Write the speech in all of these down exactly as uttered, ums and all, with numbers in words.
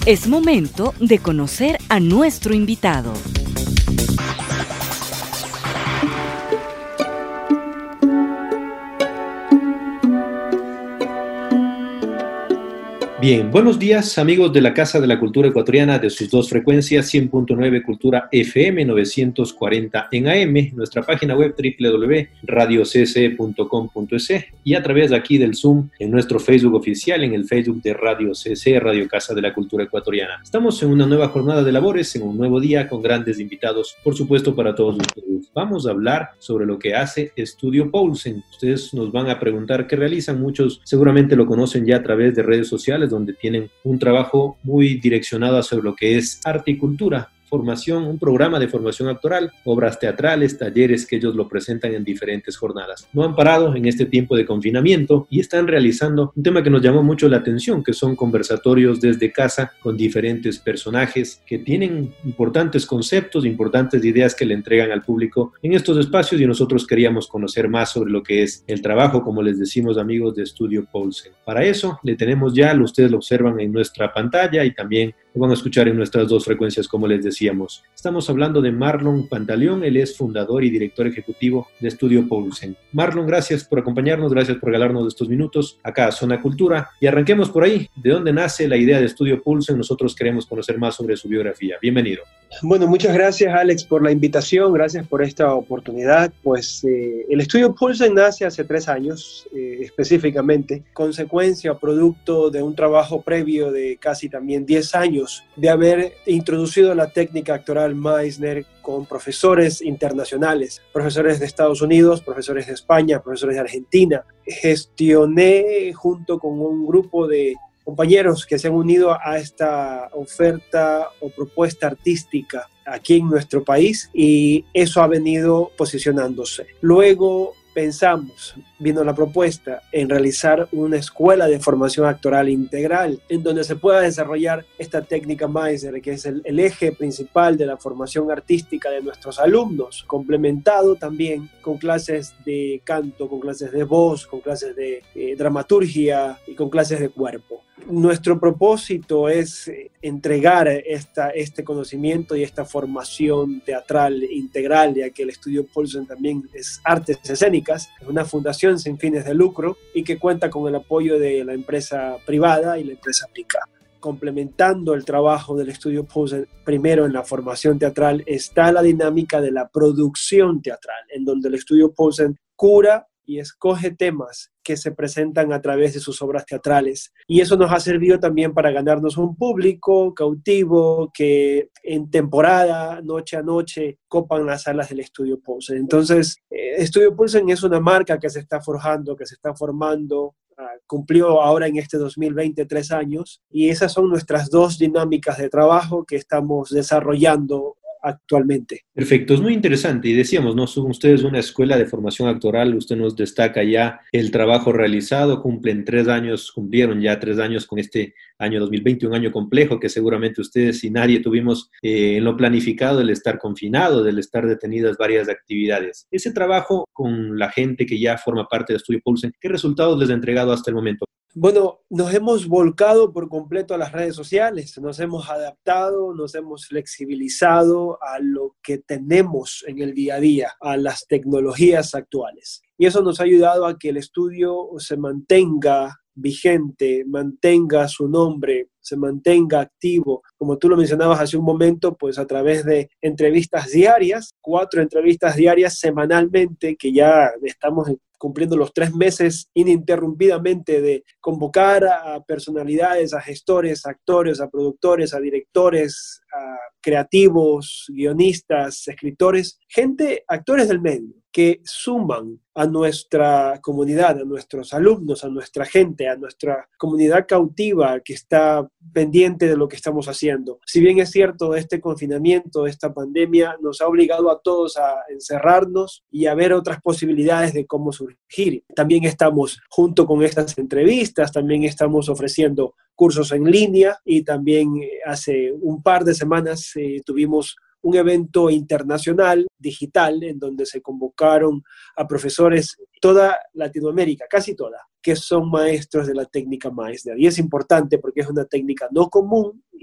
Es momento de conocer a nuestro invitado. Bien, buenos días amigos de la Casa de la Cultura Ecuatoriana de sus dos frecuencias, cien punto nueve Cultura F M, novecientos cuarenta en A M, nuestra página web doble u doble u doble u punto radio c c punto com punto e s y a través de aquí del Zoom en nuestro Facebook oficial, en el Facebook de Radio C C, Radio Casa de la Cultura Ecuatoriana. Estamos en una nueva jornada de labores, en un nuevo día con grandes invitados, por supuesto para todos ustedes. Vamos a hablar sobre lo que hace Estudio Poulsen. Ustedes nos van a preguntar qué realizan, muchos seguramente lo conocen ya a través de redes sociales, donde tienen un trabajo muy direccionado sobre lo que es arte y cultura, formación, un programa de formación actoral, obras teatrales, talleres que ellos lo presentan en diferentes jornadas. No han parado en este tiempo de confinamiento y están realizando un tema que nos llamó mucho la atención, que son conversatorios desde casa con diferentes personajes que tienen importantes conceptos, importantes ideas que le entregan al público en estos espacios, y nosotros queríamos conocer más sobre lo que es el trabajo, como les decimos, amigos de Estudio Poulsen. Para eso le tenemos ya, ustedes lo observan en nuestra pantalla y también lo van a escuchar en nuestras dos frecuencias, como les decíamos. Estamos hablando de Marlon Pantaleón, él es fundador y director ejecutivo de Estudio Poulsen. Marlon, gracias por acompañarnos, gracias por regalarnos estos minutos acá a Zona Cultura. Y arranquemos por ahí. ¿De dónde nace la idea de Estudio Poulsen? Nosotros queremos conocer más sobre su biografía. Bienvenido. Bueno, muchas gracias, Alex, por la invitación, gracias por esta oportunidad. Pues eh, el Estudio Poulsen nace hace tres años, eh, específicamente, consecuencia o producto de un trabajo previo de casi también diez años de haber introducido la técnica actoral Meisner con profesores internacionales, profesores de Estados Unidos, profesores de España, profesores de Argentina. Gestioné junto con un grupo de compañeros que se han unido a esta oferta o propuesta artística aquí en nuestro país, y eso ha venido posicionándose. Luego pensamos, vino la propuesta, en realizar una escuela de formación actoral integral en donde se pueda desarrollar esta técnica Meisner, que es el, el eje principal de la formación artística de nuestros alumnos, complementado también con clases de canto, con clases de voz, con clases de eh, dramaturgia y con clases de cuerpo. Nuestro propósito es entregar esta, este conocimiento y esta formación teatral integral, ya que el Estudio Poulsen también es artes escénicas, es una fundación sin fines de lucro y que cuenta con el apoyo de la empresa privada y la empresa pública. Complementando el trabajo del Estudio Poulsen, primero en la formación teatral, está la dinámica de la producción teatral, en donde el Estudio Poulsen cura y escoge temas que se presentan a través de sus obras teatrales. Y eso nos ha servido también para ganarnos un público cautivo que en temporada, noche a noche, copan las salas del Estudio Poulsen. Entonces, eh, Estudio Poulsen es una marca que se está forjando, que se está formando. Uh, cumplió ahora en este dos mil veinte tres años, y esas son nuestras dos dinámicas de trabajo que estamos desarrollando actualmente. Perfecto, es muy interesante. Y decíamos, ¿no? Son ustedes una escuela de formación actoral, usted nos destaca ya el trabajo realizado, cumplen tres años, cumplieron ya tres años con este año dos mil veinte, un año complejo que seguramente ustedes y nadie tuvimos eh, en lo planificado, el estar confinado, del estar detenidas varias actividades. Ese trabajo con la gente que ya forma parte de Estudio Poulsen, ¿qué resultados les ha entregado hasta el momento? Bueno, nos hemos volcado por completo a las redes sociales, nos hemos adaptado, nos hemos flexibilizado a lo que tenemos en el día a día, a las tecnologías actuales. Y eso nos ha ayudado a que el estudio se mantenga vigente, mantenga su nombre, se mantenga activo. Como tú lo mencionabas hace un momento, pues a través de entrevistas diarias, cuatro entrevistas diarias semanalmente, que ya estamos cumpliendo los tres meses ininterrumpidamente de convocar a personalidades, a gestores, a actores, a productores, a directores, a creativos, guionistas, escritores, gente, actores del medio, que suman a nuestra comunidad, a nuestros alumnos, a nuestra gente, a nuestra comunidad cautiva que está pendiente de lo que estamos haciendo. Si bien es cierto, este confinamiento, esta pandemia nos ha obligado a todos a encerrarnos y a ver otras posibilidades de cómo surgir. También estamos, junto con estas entrevistas, también estamos ofreciendo cursos en línea, y también hace un par de semanas eh, tuvimos un evento internacional digital en donde se convocaron a profesores toda Latinoamérica, casi toda, que son maestros de la técnica Meisner. Y es importante porque es una técnica no común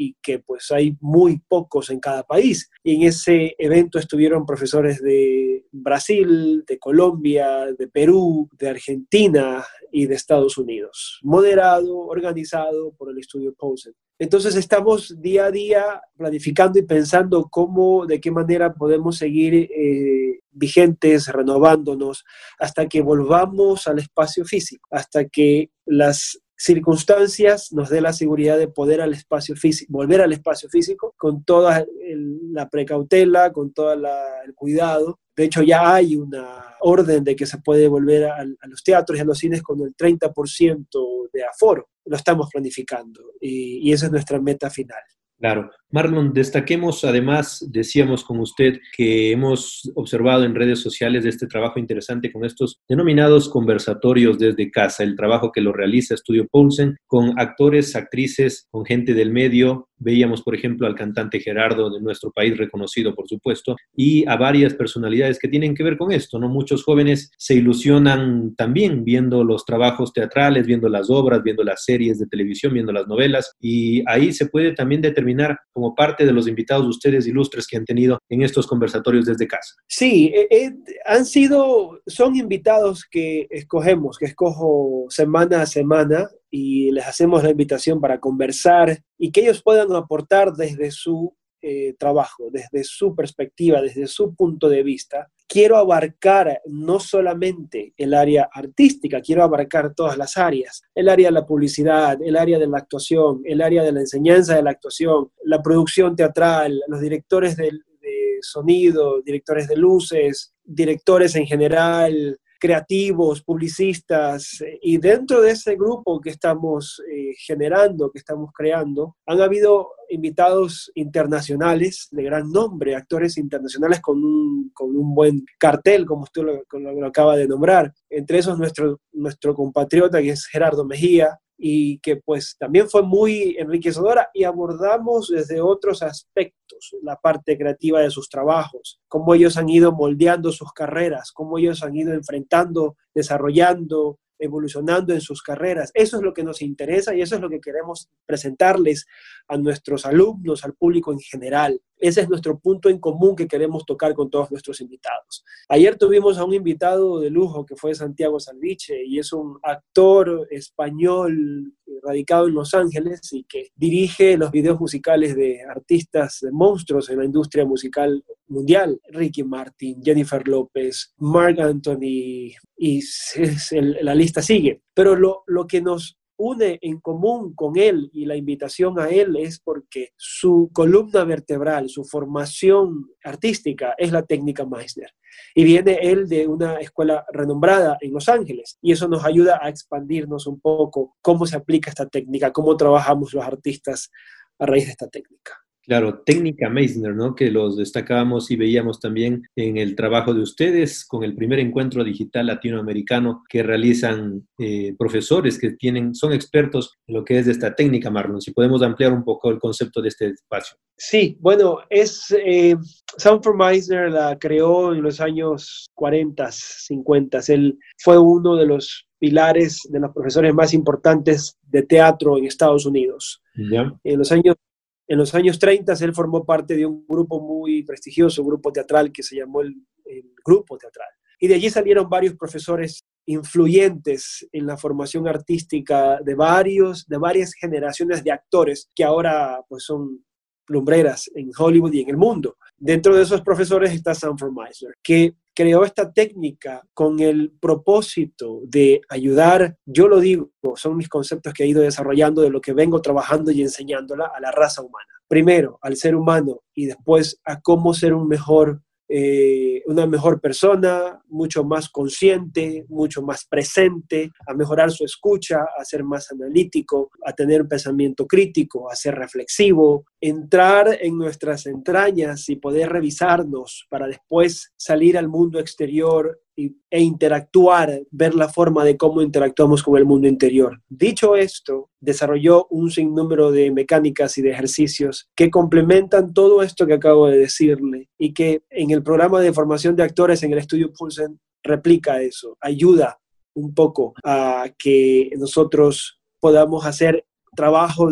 y que pues hay muy pocos en cada país. Y en ese evento estuvieron profesores de Brasil, de Colombia, de Perú, de Argentina y de Estados Unidos. Moderado, organizado por el Estudio Posen. Entonces estamos día a día planificando y pensando cómo, de qué manera podemos seguir eh, vigentes, renovándonos, hasta que volvamos al espacio físico, hasta que las circunstancias nos dé la seguridad de poder al espacio físico, volver al espacio físico con toda el, la precautela, con todo el cuidado. De hecho, ya hay una orden de que se puede volver a, a los teatros y a los cines con el treinta por ciento de aforo. Lo estamos planificando y, y esa es nuestra meta final. Claro. Marlon, destaquemos, además, decíamos con usted que hemos observado en redes sociales este trabajo interesante con estos denominados conversatorios desde casa, el trabajo que lo realiza Estudio Poulsen con actores, actrices, con gente del medio. Veíamos, por ejemplo, al cantante Gerardo de nuestro país, reconocido, por supuesto, y a varias personalidades que tienen que ver con esto, ¿no? Muchos jóvenes se ilusionan también viendo los trabajos teatrales, viendo las obras, viendo las series de televisión, viendo las novelas, y ahí se puede también determinar como parte de los invitados de ustedes ilustres que han tenido en estos conversatorios desde casa. Sí, eh, eh, han sido, son invitados que escogemos, que escojo semana a semana y les hacemos la invitación para conversar y que ellos puedan aportar desde su eh, trabajo, desde su perspectiva, desde su punto de vista. Quiero abarcar no solamente el área artística, quiero abarcar todas las áreas, el área de la publicidad, el área de la actuación, el área de la enseñanza de la actuación, la producción teatral, los directores de, de sonido, directores de luces, directores en general, creativos, publicistas, y dentro de ese grupo que estamos eh, generando, que estamos creando, han habido invitados internacionales de gran nombre, actores internacionales con un, con un buen cartel, como usted lo, lo, lo acaba de nombrar. Entre esos nuestro, nuestro compatriota, que es Gerardo Mejía, y que pues también fue muy enriquecedora, y abordamos desde otros aspectos la parte creativa de sus trabajos, cómo ellos han ido moldeando sus carreras, cómo ellos han ido enfrentando, desarrollando, evolucionando en sus carreras. Eso es lo que nos interesa y eso es lo que queremos presentarles a nuestros alumnos, al público en general. Ese es nuestro punto en común que queremos tocar con todos nuestros invitados. Ayer tuvimos a un invitado de lujo que fue Santiago Salviche, y es un actor español radicado en Los Ángeles y que dirige los videos musicales de artistas, de monstruos en la industria musical mundial. Ricky Martin, Jennifer López, Marc Anthony, y es el, la lista sigue. Pero lo, lo que nos une en común con él y la invitación a él es porque su columna vertebral, su formación artística es la técnica Meisner. Y viene él de una escuela renombrada en Los Ángeles y eso nos ayuda a expandirnos un poco cómo se aplica esta técnica, cómo trabajamos los artistas a raíz de esta técnica. Claro, técnica Meisner, ¿no? Que los destacábamos y veíamos también en el trabajo de ustedes con el primer encuentro digital latinoamericano que realizan eh, profesores que tienen, son expertos en lo que es de esta técnica, Marlon. Si podemos ampliar un poco el concepto de este espacio. Sí, bueno, es eh, Sanford Meisner la creó en los años cuarenta, cincuenta. Él fue uno de los pilares de los profesores más importantes de teatro en Estados Unidos. ¿Ya? En los años En los años treinta, él formó parte de un grupo muy prestigioso, un grupo teatral que se llamó el, el Grupo Teatral. Y de allí salieron varios profesores influyentes en la formación artística de, varios, de varias generaciones de actores que ahora pues, son lumbreras en Hollywood y en el mundo. Dentro de esos profesores está Sanford Meisner, que creó esta técnica con el propósito de ayudar, yo lo digo, son mis conceptos que he ido desarrollando de lo que vengo trabajando y enseñándola a la raza humana. Primero, al ser humano y después a cómo ser un mejor, eh, una mejor persona, mucho más consciente, mucho más presente, a mejorar su escucha, a ser más analítico, a tener un pensamiento crítico, a ser reflexivo, entrar en nuestras entrañas y poder revisarnos para después salir al mundo exterior y, e interactuar, ver la forma de cómo interactuamos con el mundo interior. Dicho esto, desarrolló un sinnúmero de mecánicas y de ejercicios que complementan todo esto que acabo de decirle y que en el programa de formación de actores en el Estudio Poulsen replica eso, ayuda un poco a que nosotros podamos hacer trabajo de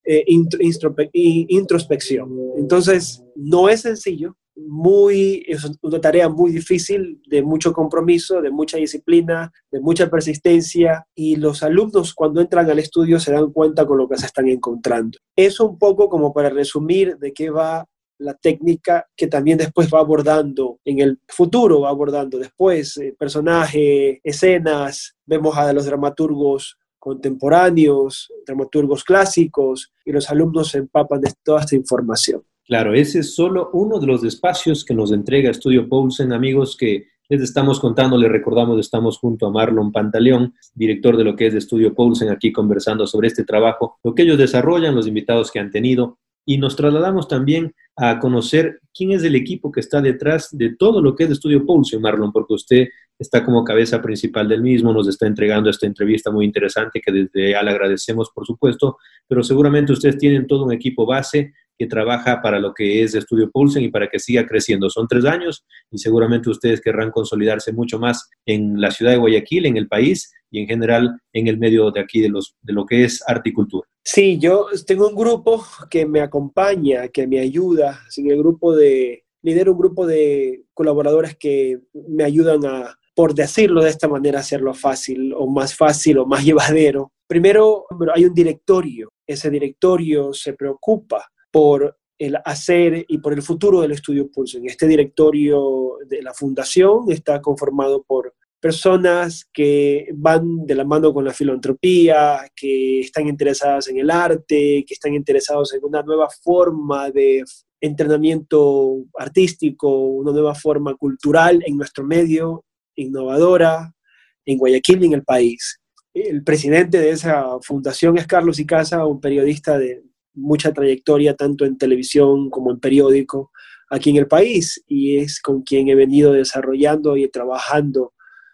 eh, introspección. Entonces, no es sencillo, muy, es una tarea muy difícil, de mucho compromiso, de mucha disciplina, de mucha persistencia, y los alumnos cuando entran al estudio se dan cuenta con lo que se están encontrando. Eso un poco como para resumir de qué va la técnica, que también después va abordando en el futuro, va abordando después eh, personajes, escenas, vemos a los dramaturgos contemporáneos, dramaturgos clásicos, y los alumnos se empapan de toda esta información. Claro, ese es solo uno de los espacios que nos entrega Estudio Poulsen, amigos, que les estamos contando, les recordamos, estamos junto a Marlon Pantaleón, director de lo que es de Estudio Poulsen, aquí conversando sobre este trabajo, lo que ellos desarrollan, los invitados que han tenido, y nos trasladamos también a conocer quién es el equipo que está detrás de todo lo que es de Estudio Poulsen, Marlon, porque usted está como cabeza principal del mismo, nos está entregando esta entrevista muy interesante que desde ya le agradecemos, por supuesto, pero seguramente ustedes tienen todo un equipo base que trabaja para lo que es Estudio Poulsen y para que siga creciendo. Son tres años y seguramente ustedes querrán consolidarse mucho más en la ciudad de Guayaquil, en el país y en general en el medio de aquí de, los, de lo que es arte y cultura. Sí, yo tengo un grupo que me acompaña, que me ayuda. Así el grupo de, lidero un grupo de colaboradores que me ayudan a, por decirlo de esta manera, hacerlo fácil o más fácil o más llevadero. Primero, hay un directorio. Ese directorio se preocupa por el hacer y por el futuro del Estudio Poulsen. Este directorio de la fundación está conformado por personas que van de la mano con la filantropía, que están interesadas en el arte, que están interesados en una nueva forma de entrenamiento artístico, una nueva forma cultural en nuestro medio, innovadora, en Guayaquil y en el país. El presidente de esa fundación es Carlos Icaza, un periodista de mucha trayectoria tanto en televisión como en periódico aquí en el país, y es con quien he venido desarrollando y trabajando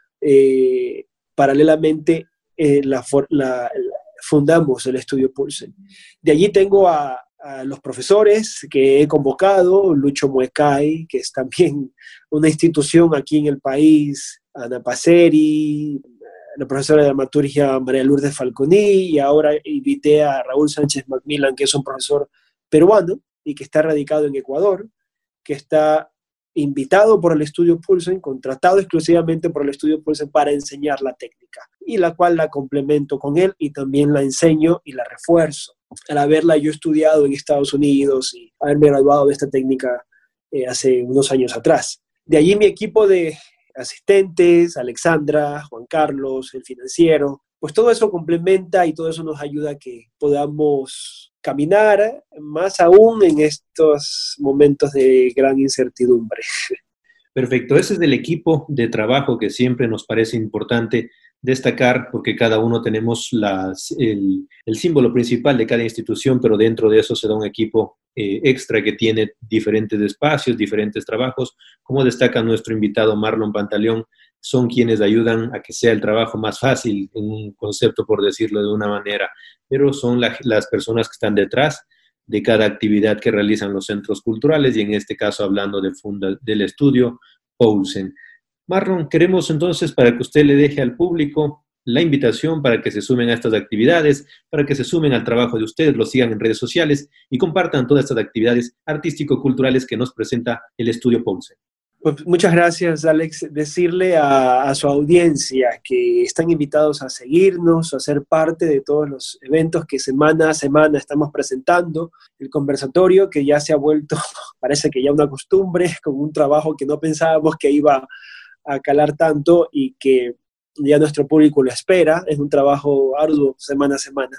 eh, paralelamente eh, la, la, la, fundamos el Estudio Poulsen. De allí tengo a, a los profesores que he convocado, Lucho Muecay, que es también una institución aquí en el país, Ana Paceri, la profesora de dramaturgia María Lourdes Falconi, y ahora invité a Raúl Sánchez Macmillan, que es un profesor peruano y que está radicado en Ecuador, que está invitado por el Estudio Poulsen, contratado exclusivamente por el Estudio Poulsen para enseñar la técnica, y la cual la complemento con él y también la enseño y la refuerzo. Al haberla yo estudiado en Estados Unidos y haberme graduado de esta técnica eh, hace unos años atrás. De allí mi equipo de asistentes, Alexandra, Juan Carlos, el financiero, pues todo eso complementa y todo eso nos ayuda a que podamos caminar más aún en estos momentos de gran incertidumbre. Perfecto, ese es el equipo de trabajo que siempre nos parece importante destacar, porque cada uno tenemos las, el, el símbolo principal de cada institución, pero dentro de eso se da un equipo eh, extra que tiene diferentes espacios, diferentes trabajos. Como destaca nuestro invitado Marlon Pantaleón, son quienes ayudan a que sea el trabajo más fácil, en un concepto por decirlo de una manera, pero son la, las personas que están detrás de cada actividad que realizan los centros culturales, y en este caso hablando de funda, del Estudio Poulsen. Marlon, queremos entonces para que usted le deje al público la invitación para que se sumen a estas actividades, para que se sumen al trabajo de ustedes, lo sigan en redes sociales y compartan todas estas actividades artístico-culturales que nos presenta el Estudio Poulsen. Pues muchas gracias, Alex. Decirle a, a su audiencia que están invitados a seguirnos, a ser parte de todos los eventos que semana a semana estamos presentando. El conversatorio, que ya se ha vuelto, parece que ya una costumbre, con un trabajo que no pensábamos que iba a calar tanto y que ya nuestro público lo espera. Es un trabajo arduo semana a semana.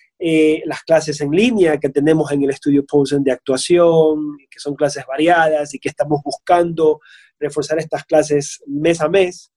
Eh, las clases en línea que tenemos en el Estudio Poulsen de actuación, que son clases variadas y que estamos buscando reforzar estas clases mes a mes.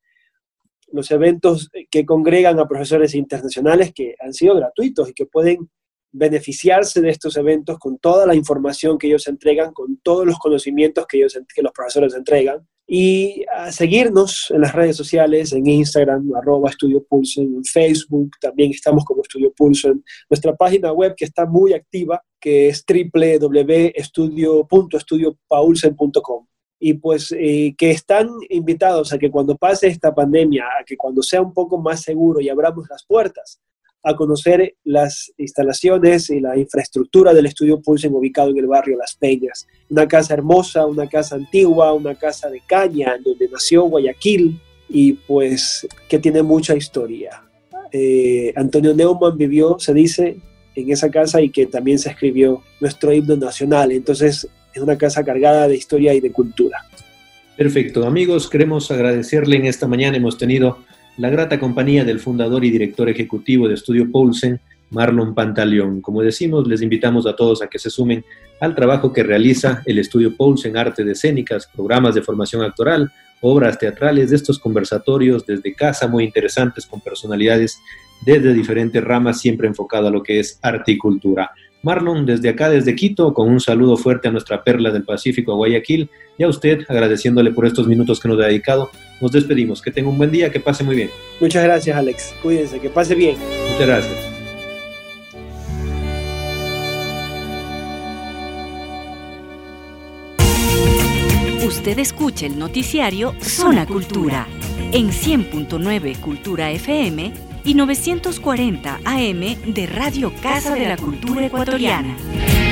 Los eventos que congregan a profesores internacionales que han sido gratuitos y que pueden beneficiarse de estos eventos con toda la información que ellos entregan, con todos los conocimientos que, ellos, que los profesores entregan. Y a seguirnos en las redes sociales, en Instagram, arroba Estudio Poulsen, en Facebook, también estamos como Estudio Poulsen. Nuestra página web, que está muy activa, que es doble u doble u doble u punto estudio poulsen punto com. Y pues eh, que están invitados a que cuando pase esta pandemia, a que cuando sea un poco más seguro y abramos las puertas, a conocer las instalaciones y la infraestructura del Estudio Poulsen ubicado en el barrio Las Peñas. Una casa hermosa, una casa antigua, una casa de caña donde nació Guayaquil y pues que tiene mucha historia. Eh, Antonio Neumann vivió, se dice, en esa casa y que también se escribió nuestro himno nacional. Entonces es una casa cargada de historia y de cultura. Perfecto, amigos, queremos agradecerle en esta mañana. Hemos tenido la grata compañía del fundador y director ejecutivo de Estudio Poulsen, Marlon Pantaleón. Como decimos, les invitamos a todos a que se sumen al trabajo que realiza el Estudio Poulsen, artes escénicas, programas de formación actoral, obras teatrales, de estos conversatorios desde casa muy interesantes con personalidades desde diferentes ramas, siempre enfocado a lo que es arte y cultura. Marlon, desde acá, desde Quito, con un saludo fuerte a nuestra perla del Pacífico, a Guayaquil, y a usted, agradeciéndole por estos minutos que nos ha dedicado. Nos despedimos. Que tenga un buen día, que pase muy bien. Muchas gracias, Alex. Cuídense, que pase bien. Muchas gracias. Usted escucha el noticiario Zona Cultura en cien punto nueve Cultura F M y novecientos cuarenta A M de Radio Casa de la Cultura Ecuatoriana.